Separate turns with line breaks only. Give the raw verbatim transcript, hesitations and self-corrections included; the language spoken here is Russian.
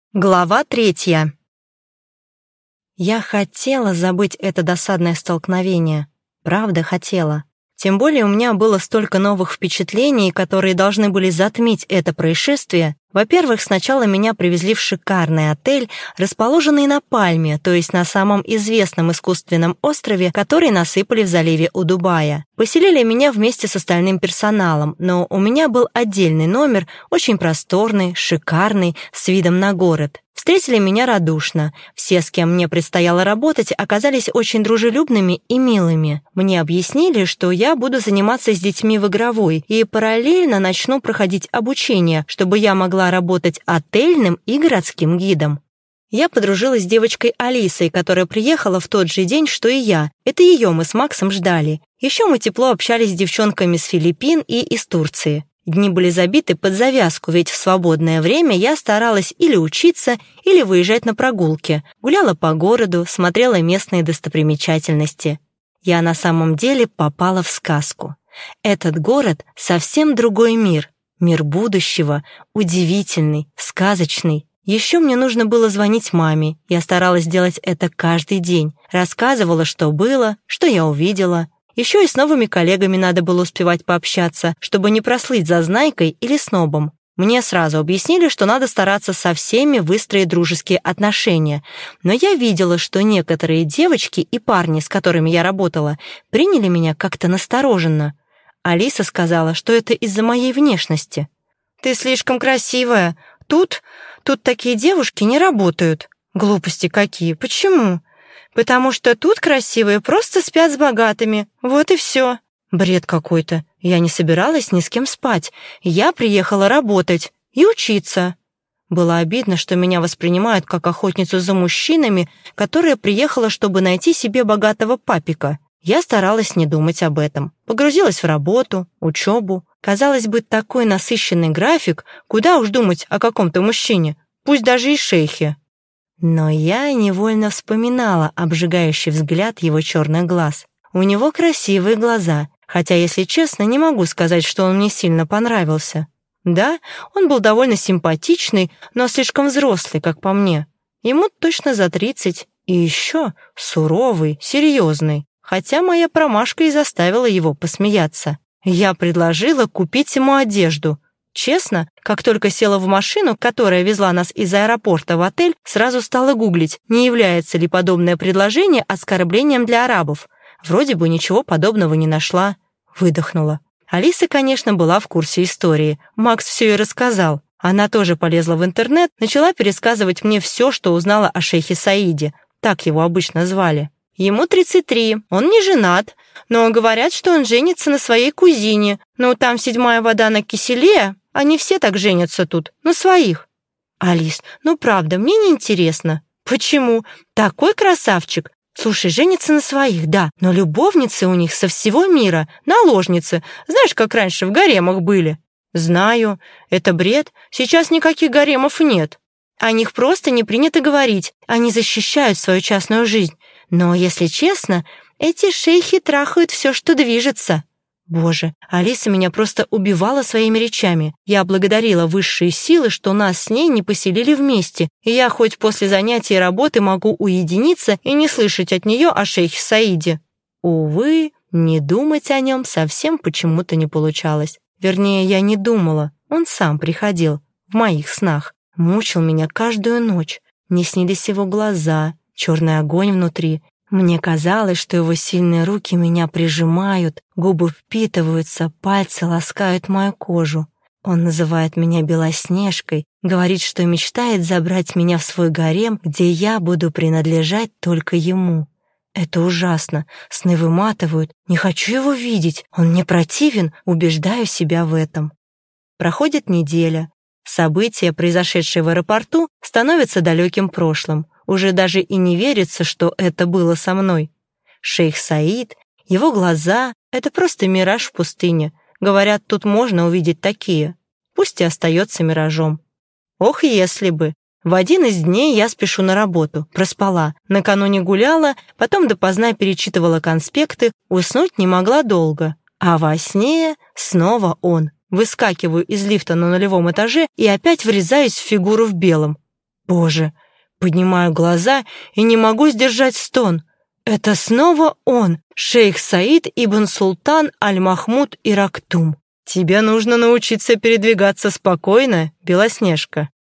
Глава третья. Я хотела забыть это досадное столкновение. Правда, хотела. Тем более у меня было столько новых впечатлений, которые должны были затмить это происшествие. Во-первых, сначала меня привезли в шикарный отель, расположенный на Пальме, то есть на самом известном искусственном острове, который насыпали в заливе у Дубая. Поселили меня вместе с остальным персоналом, но у меня был отдельный номер, очень просторный, шикарный, с видом на город. Встретили меня радушно. Все, с кем мне предстояло работать, оказались очень дружелюбными и милыми. Мне объяснили, что я буду заниматься с детьми в игровой и параллельно начну проходить обучение, чтобы я могла работать отельным и городским гидом. Я подружилась с девочкой Алисой, которая приехала в тот же день, что и я. Это ее мы с Максом ждали. Еще мы тепло общались с девчонками с Филиппин и из Турции. Дни были забиты под завязку, ведь в свободное время я старалась или учиться, или выезжать на прогулки. Гуляла по городу, смотрела местные достопримечательности. Я на самом деле попала в сказку. Этот город — совсем другой мир. Мир будущего, удивительный, сказочный. Еще мне нужно было звонить маме. Я старалась делать это каждый день. Рассказывала, что было, что я увидела. Еще и с новыми коллегами надо было успевать пообщаться, чтобы не прослыть зазнайкой или снобом. Мне сразу объяснили, что надо стараться со всеми выстроить дружеские отношения. Но я видела, что некоторые девочки и парни, с которыми я работала, приняли меня как-то настороженно. Алиса сказала, что это из-за моей внешности. «Ты слишком красивая. Тут, тут такие девушки не работают». «Глупости какие. Почему?» «Потому что тут красивые просто спят с богатыми. Вот и все». Бред какой-то. Я не собиралась ни с кем спать. Я приехала работать и учиться. Было обидно, что меня воспринимают как охотницу за мужчинами, которая приехала, чтобы найти себе богатого папика. Я старалась не думать об этом. Погрузилась в работу, учебу. Казалось бы, такой насыщенный график, куда уж думать о каком-то мужчине, пусть даже и шейхе. Но я невольно вспоминала обжигающий взгляд его черных глаз. У него красивые глаза, хотя, если честно, не могу сказать, что он мне сильно понравился. Да, он был довольно симпатичный, но слишком взрослый, как по мне. Ему точно за тридцать, и еще суровый, серьезный, хотя моя промашка и заставила его посмеяться. Я предложила купить ему одежду. Честно, как только села в машину, которая везла нас из аэропорта в отель, сразу стала гуглить, не является ли подобное предложение оскорблением для арабов. Вроде бы ничего подобного не нашла. Выдохнула. Алиса, конечно, была в курсе истории. Макс все и рассказал. Она тоже полезла в интернет, начала пересказывать мне все, что узнала о шейхе Саиде. Так его обычно звали. Ему тридцать три, он не женат, но говорят, что он женится на своей кузине. Но там седьмая вода на киселе, они все так женятся тут, на своих. Алис, ну правда, мне не интересно. Почему? Такой красавчик. Слушай, женится на своих, да, но любовницы у них со всего мира, наложницы. Знаешь, как раньше в гаремах были? Знаю, это бред, сейчас никаких гаремов нет. О них просто не принято говорить, они защищают свою частную жизнь. Но, если честно, эти шейхи трахают все, что движется. Боже, Алиса меня просто убивала своими речами. Я благодарила высшие силы, что нас с ней не поселили вместе, и я хоть после занятий работы могу уединиться и не слышать от нее о шейхе Саиде. Увы, не думать о нем совсем почему-то не получалось. Вернее, я не думала, он сам приходил, в моих снах, мучил меня каждую ночь. Мне снились его глаза, черный огонь внутри. Мне казалось, что его сильные руки меня прижимают, губы впитываются, пальцы ласкают мою кожу. Он называет меня Белоснежкой, говорит, что мечтает забрать меня в свой гарем, где я буду принадлежать только ему. Это ужасно, сны выматывают, не хочу его видеть, он мне противен, убеждаю себя в этом. Проходит неделя. События, произошедшие в аэропорту, становятся далеким прошлым. Уже даже и не верится, что это было со мной. Шейх Саид, его глаза — это просто мираж в пустыне. Говорят, тут можно увидеть такие. Пусть и остается миражом. Ох, если бы. В один из дней я спешу на работу, проспала. Накануне гуляла, потом допоздна перечитывала конспекты, уснуть не могла долго. А во сне снова он. Выскакиваю из лифта на нулевом этаже и опять врезаюсь в фигуру в белом. Боже, поднимаю глаза и не могу сдержать стон. Это снова он, шейх Саид ибн Султан Аль-Махмуд Ирактум. Тебе нужно научиться передвигаться спокойно, Белоснежка.